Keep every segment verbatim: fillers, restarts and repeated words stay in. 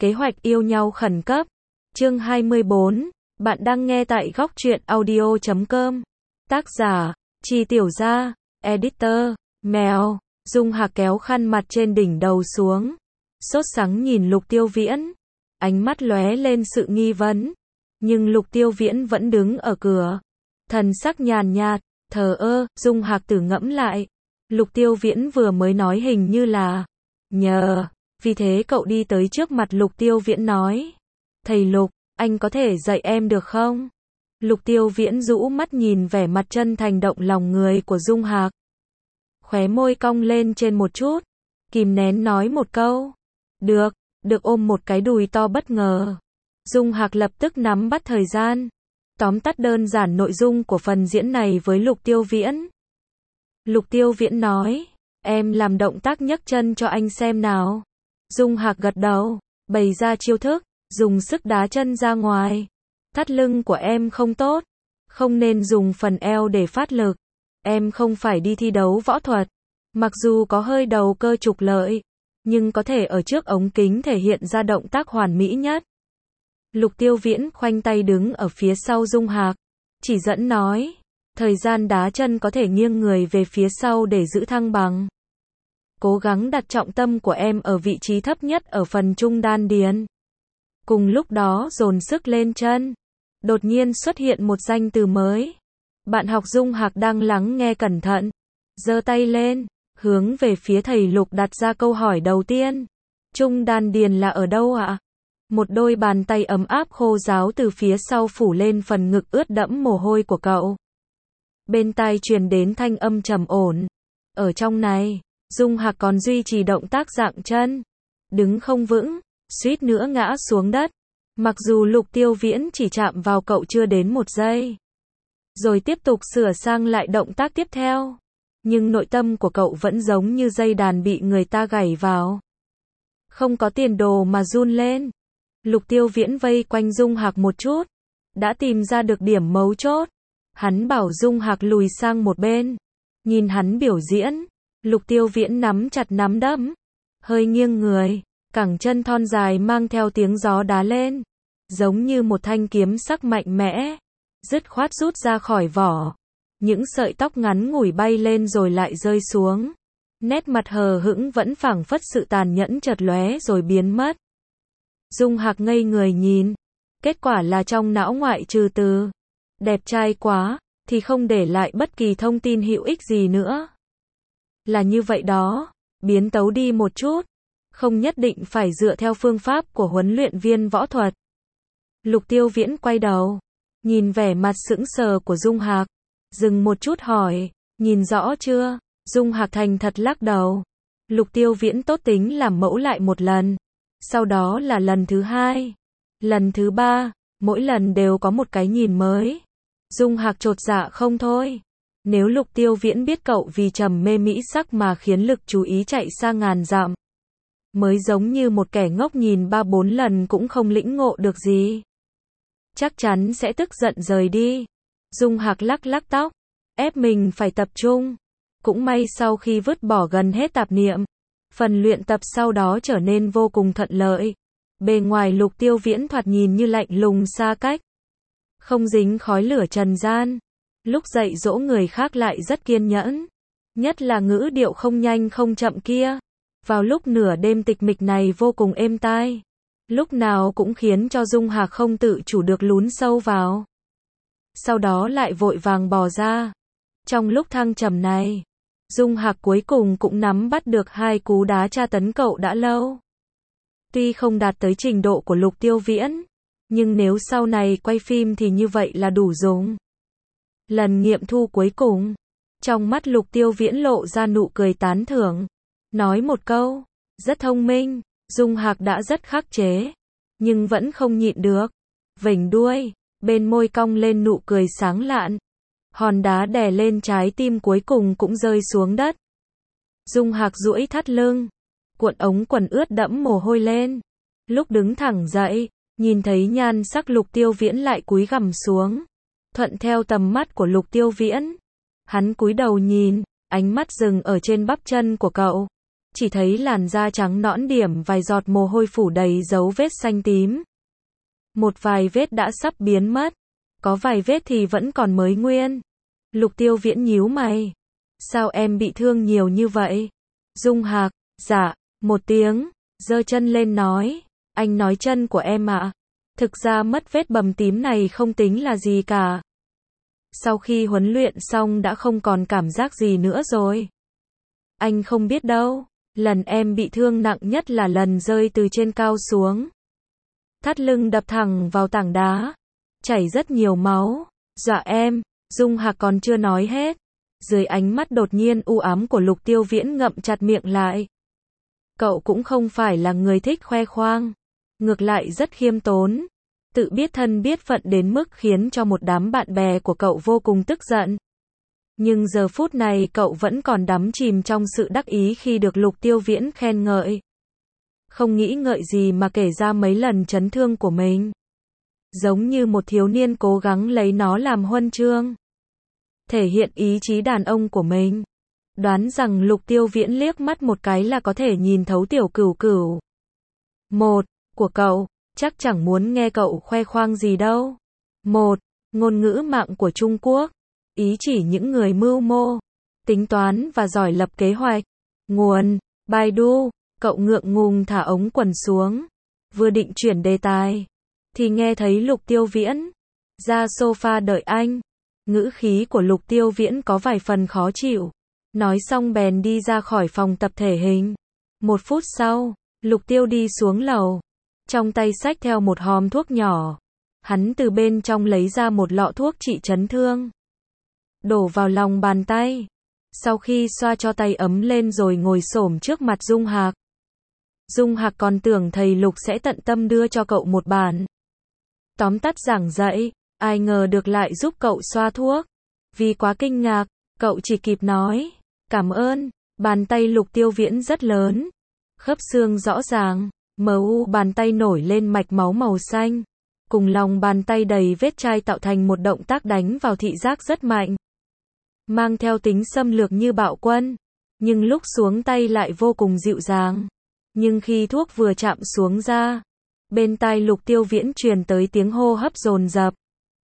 Kế hoạch yêu nhau khẩn cấp. Chương hai mươi bốn. Bạn đang nghe tại góc truyện audio chấm com. Tác giả, Chi Tiểu Gia, Editor, Mèo. Dung Hạc kéo khăn mặt trên đỉnh đầu xuống. Sốt sắng nhìn Lục Tiêu Viễn. Ánh mắt lóe lên sự nghi vấn. Nhưng Lục Tiêu Viễn vẫn đứng ở cửa. Thần sắc nhàn nhạt, thờ ơ, Dung Hạc tử ngẫm lại. Lục Tiêu Viễn vừa mới nói hình như là nhờ. Vì thế cậu đi tới trước mặt Lục Tiêu Viễn nói. Thầy Lục, anh có thể dạy em được không? Lục Tiêu Viễn rũ mắt nhìn vẻ mặt chân thành động lòng người của Dung Hạc. Khóe môi cong lên trên một chút. Kìm nén nói một câu. Được, được ôm một cái đùi to bất ngờ. Dung Hạc lập tức nắm bắt thời gian. Tóm tắt đơn giản nội dung của phần diễn này với Lục Tiêu Viễn. Lục Tiêu Viễn nói. Em làm động tác nhấc chân cho anh xem nào. Dung Hạc gật đầu, bày ra chiêu thức, dùng sức đá chân ra ngoài. Thắt lưng của em không tốt, không nên dùng phần eo để phát lực. Em không phải đi thi đấu võ thuật, mặc dù có hơi đầu cơ trục lợi, nhưng có thể ở trước ống kính thể hiện ra động tác hoàn mỹ nhất. Lục Tiêu Viễn khoanh tay đứng ở phía sau Dung Hạc, chỉ dẫn nói, thời gian đá chân có thể nghiêng người về phía sau để giữ thăng bằng. Cố gắng đặt trọng tâm của em ở vị trí thấp nhất ở phần trung đan điền. Cùng lúc đó dồn sức lên chân. Đột nhiên xuất hiện một danh từ mới. Bạn học Dung Hạc đang lắng nghe cẩn thận. Giơ tay lên, hướng về phía thầy Lục đặt ra câu hỏi đầu tiên. Trung đan điền là ở đâu ạ? Một đôi bàn tay ấm áp khô ráo từ phía sau phủ lên phần ngực ướt đẫm mồ hôi của cậu. Bên tai truyền đến thanh âm trầm ổn. Ở trong này. Dung Hạc còn duy trì động tác dạng chân. Đứng không vững, suýt nữa ngã xuống đất. Mặc dù Lục Tiêu Viễn chỉ chạm vào cậu chưa đến một giây. Rồi tiếp tục sửa sang lại động tác tiếp theo. Nhưng nội tâm của cậu vẫn giống như dây đàn bị người ta gảy vào. Không có tiền đồ mà run lên. Lục Tiêu Viễn vây quanh Dung Hạc một chút. Đã tìm ra được điểm mấu chốt. Hắn bảo Dung Hạc lùi sang một bên. Nhìn hắn biểu diễn. Lục Tiêu Viễn nắm chặt nắm đấm, hơi nghiêng người, cẳng chân thon dài mang theo tiếng gió đá lên, giống như một thanh kiếm sắc mạnh mẽ, dứt khoát rút ra khỏi vỏ. Những sợi tóc ngắn ngủi bay lên rồi lại rơi xuống. Nét mặt hờ hững vẫn phảng phất sự tàn nhẫn chợt lóe rồi biến mất. Dung Hạc ngây người nhìn, kết quả là trong não ngoại trừ từ đẹp trai quá thì không để lại bất kỳ thông tin hữu ích gì nữa. Là như vậy đó, biến tấu đi một chút, không nhất định phải dựa theo phương pháp của huấn luyện viên võ thuật. Lục Tiêu Viễn quay đầu, nhìn vẻ mặt sững sờ của Dung Hạc, dừng một chút hỏi, nhìn rõ chưa? Dung Hạc thành thật lắc đầu. Lục Tiêu Viễn tốt tính làm mẫu lại một lần, sau đó là lần thứ hai, lần thứ ba, mỗi lần đều có một cái nhìn mới. Dung Hạc chột dạ không thôi. Nếu Lục Tiêu Viễn biết cậu vì trầm mê mỹ sắc mà khiến lực chú ý chạy xa ngàn dặm, mới giống như một kẻ ngốc nhìn ba bốn lần cũng không lĩnh ngộ được gì. Chắc chắn sẽ tức giận rời đi. Dung Hạc lắc lắc tóc, ép mình phải tập trung. Cũng may sau khi vứt bỏ gần hết tạp niệm, phần luyện tập sau đó trở nên vô cùng thuận lợi. Bề ngoài Lục Tiêu Viễn thoạt nhìn như lạnh lùng xa cách, không dính khói lửa trần gian. Lúc dạy dỗ người khác lại rất kiên nhẫn, nhất là ngữ điệu không nhanh không chậm kia. Vào lúc nửa đêm tịch mịch này vô cùng êm tai, lúc nào cũng khiến cho Dung Hạc không tự chủ được lún sâu vào. Sau đó lại vội vàng bò ra. Trong lúc thăng trầm này, Dung Hạc cuối cùng cũng nắm bắt được hai cú đá tra tấn cậu đã lâu. Tuy không đạt tới trình độ của Lục Tiêu Viễn, nhưng nếu sau này quay phim thì như vậy là đủ dùng. Lần nghiệm thu cuối cùng, trong mắt Lục Tiêu Viễn lộ ra nụ cười tán thưởng, nói một câu, rất thông minh. Dung Hạc đã rất khắc chế, nhưng vẫn không nhịn được, vểnh đuôi, bên môi cong lên nụ cười sáng lạn. Hòn đá đè lên trái tim cuối cùng cũng rơi xuống đất. Dung Hạc duỗi thắt lưng, cuộn ống quần ướt đẫm mồ hôi lên. Lúc đứng thẳng dậy, nhìn thấy nhan sắc Lục Tiêu Viễn lại cúi gằm xuống. Thuận theo tầm mắt của Lục Tiêu Viễn, hắn cúi đầu nhìn, ánh mắt dừng ở trên bắp chân của cậu. chỉ thấy làn da trắng nõn điểm vài giọt mồ hôi phủ đầy dấu vết xanh tím. Một vài vết đã sắp biến mất, có vài vết thì vẫn còn mới nguyên. Lục Tiêu Viễn nhíu mày. Sao em bị thương nhiều như vậy? Dung Hạc, dạ, một tiếng, giơ chân lên nói. Anh nói chân của em ạ. Thực ra mất vết bầm tím này không tính là gì cả. Sau khi huấn luyện xong đã không còn cảm giác gì nữa rồi. Anh không biết đâu, lần em bị thương nặng nhất là lần rơi từ trên cao xuống. Thắt lưng đập thẳng vào tảng đá, chảy rất nhiều máu, dọa em. Dung Hạc còn chưa nói hết, dưới ánh mắt đột nhiên u ám của Lục Tiêu Viễn ngậm chặt miệng lại. Cậu cũng không phải là người thích khoe khoang, ngược lại rất khiêm tốn, tự biết thân biết phận đến mức khiến cho một đám bạn bè của cậu vô cùng tức giận. Nhưng giờ phút này cậu vẫn còn đắm chìm trong sự đắc ý khi được Lục Tiêu Viễn khen ngợi. Không nghĩ ngợi gì mà kể ra mấy lần chấn thương của mình. Giống như một thiếu niên cố gắng lấy nó làm huân chương. Thể hiện ý chí đàn ông của mình. Đoán rằng Lục Tiêu Viễn liếc mắt một cái là có thể nhìn thấu tiểu cửu cửu. Một, của cậu, chắc chẳng muốn nghe cậu khoe khoang gì đâu. Một, ngôn ngữ mạng của Trung Quốc. Ý chỉ những người mưu mô, tính toán và giỏi lập kế hoạch. Nguồn, Baidu, cậu ngượng ngùng thả ống quần xuống. Vừa định chuyển đề tài, thì nghe thấy Lục Tiêu Viễn ra sofa đợi anh. Ngữ khí của Lục Tiêu Viễn có vài phần khó chịu. Nói xong bèn đi ra khỏi phòng tập thể hình. Một phút sau, Lục Tiêu đi xuống lầu. Trong tay xách theo một hòm thuốc nhỏ. Hắn từ bên trong lấy ra một lọ thuốc trị chấn thương. Đổ vào lòng bàn tay. Sau khi xoa cho tay ấm lên rồi ngồi xổm trước mặt Dung Hạc. Dung Hạc còn tưởng thầy Lục sẽ tận tâm đưa cho cậu một bản tóm tắt giảng dạy, ai ngờ được lại giúp cậu xoa thuốc. Vì quá kinh ngạc, cậu chỉ kịp nói, cảm ơn. Bàn tay Lục Tiêu Viễn rất lớn, khớp xương rõ ràng, mờ u bàn tay nổi lên mạch máu màu xanh. Cùng lòng bàn tay đầy vết chai tạo thành một động tác đánh vào thị giác rất mạnh. Mang theo tính xâm lược như bạo quân, nhưng lúc xuống tay lại vô cùng dịu dàng. Nhưng khi thuốc vừa chạm xuống da, bên tai Lục Tiêu Viễn truyền tới tiếng hô hấp dồn dập.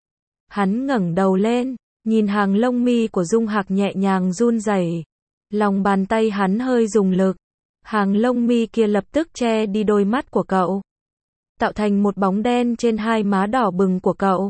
Hắn ngẩng đầu lên, nhìn hàng lông mi của Dung Hạc nhẹ nhàng run rẩy. Lòng bàn tay hắn hơi dùng lực, hàng lông mi kia lập tức che đi đôi mắt của cậu, tạo thành một bóng đen trên hai má đỏ bừng của cậu.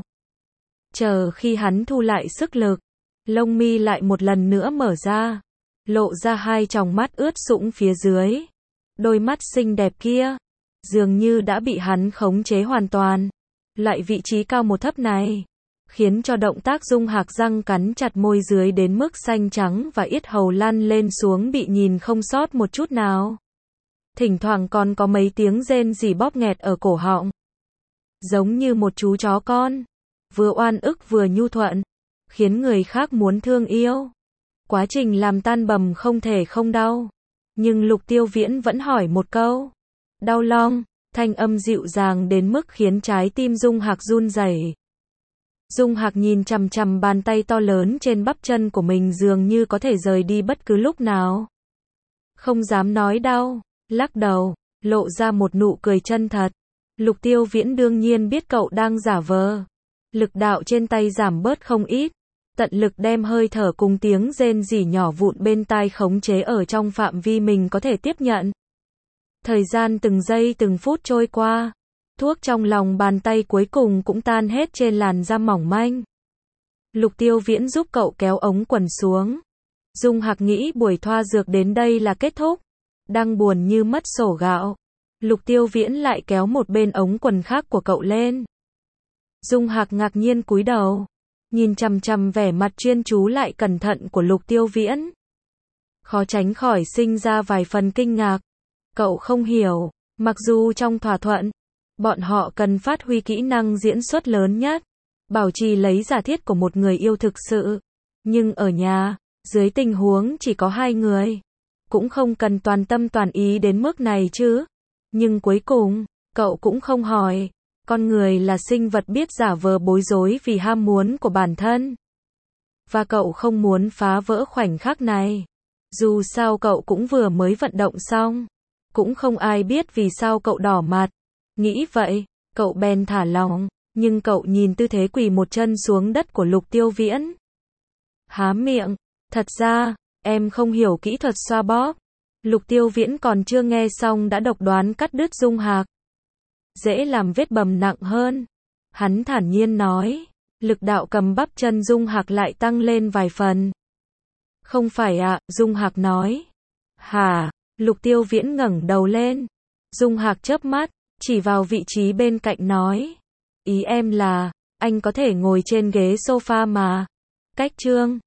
Chờ khi hắn thu lại sức lực, lông mi lại một lần nữa mở ra, lộ ra hai tròng mắt ướt sũng phía dưới. Đôi mắt xinh đẹp kia, dường như đã bị hắn khống chế hoàn toàn. Lại vị trí cao một thấp này, khiến cho động tác Dung Hạc răng cắn chặt môi dưới đến mức xanh trắng và yết hầu lăn lên xuống bị nhìn không sót một chút nào. Thỉnh thoảng còn có mấy tiếng rên rỉ bóp nghẹt ở cổ họng. Giống như một chú chó con, vừa oan ức vừa nhu thuận, khiến người khác muốn thương yêu. Quá trình làm tan bầm không thể không đau. Nhưng Lục Tiêu Viễn vẫn hỏi một câu. Đau long, thanh âm dịu dàng đến mức khiến trái tim Dung Hạc run rẩy. Dung Hạc nhìn chằm chằm bàn tay to lớn trên bắp chân của mình dường như có thể rời đi bất cứ lúc nào. Không dám nói đau, lắc đầu, lộ ra một nụ cười chân thật. Lục Tiêu Viễn đương nhiên biết cậu đang giả vờ. Lực đạo trên tay giảm bớt không ít. Tận lực đem hơi thở cùng tiếng rên rỉ nhỏ vụn bên tai khống chế ở trong phạm vi mình có thể tiếp nhận. Thời gian từng giây từng phút trôi qua, thuốc trong lòng bàn tay cuối cùng cũng tan hết trên làn da mỏng manh. Lục Tiêu Viễn giúp cậu kéo ống quần xuống. Dung Hạc nghĩ buổi thoa dược đến đây là kết thúc. Đang buồn như mất sổ gạo, Lục Tiêu Viễn lại kéo một bên ống quần khác của cậu lên. Dung Hạc ngạc nhiên cúi đầu, nhìn chằm chằm vẻ mặt chuyên chú lại cẩn thận của Lục Tiêu Viễn. Khó tránh khỏi sinh ra vài phần kinh ngạc. Cậu không hiểu, mặc dù trong thỏa thuận, bọn họ cần phát huy kỹ năng diễn xuất lớn nhất, bảo trì lấy giả thiết của một người yêu thực sự. Nhưng ở nhà, dưới tình huống chỉ có hai người, cũng không cần toàn tâm toàn ý đến mức này chứ. Nhưng cuối cùng, cậu cũng không hỏi. Con người là sinh vật biết giả vờ bối rối vì ham muốn của bản thân. Và cậu không muốn phá vỡ khoảnh khắc này. Dù sao cậu cũng vừa mới vận động xong. Cũng không ai biết vì sao cậu đỏ mặt. Nghĩ vậy, cậu bèn thả lỏng, nhưng cậu nhìn tư thế quỳ một chân xuống đất của Lục Tiêu Viễn. Há miệng, thật ra, em không hiểu kỹ thuật xoa bóp. Lục Tiêu Viễn còn chưa nghe xong đã độc đoán cắt đứt Dung Hạc. Dễ làm vết bầm nặng hơn. Hắn thản nhiên nói, lực đạo cầm bắp chân Dung Hạc lại tăng lên vài phần. Không phải ạ, Dung Hạc nói. Hả? Lục Tiêu Viễn ngẩng đầu lên. Dung Hạc chớp mắt, chỉ vào vị trí bên cạnh nói. Ý em là, anh có thể ngồi trên ghế sofa mà. Cách chương